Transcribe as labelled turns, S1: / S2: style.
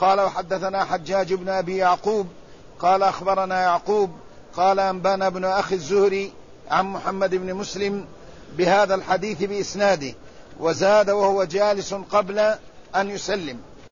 S1: قال وحدثنا حجاج بن أبي يعقوب قال أخبرنا يعقوب قال أنبانا ابن أخي الزهري عن محمد بن مسلم بهذا الحديث بإسناده، وزاد وهو جالس قبل أن يسلم.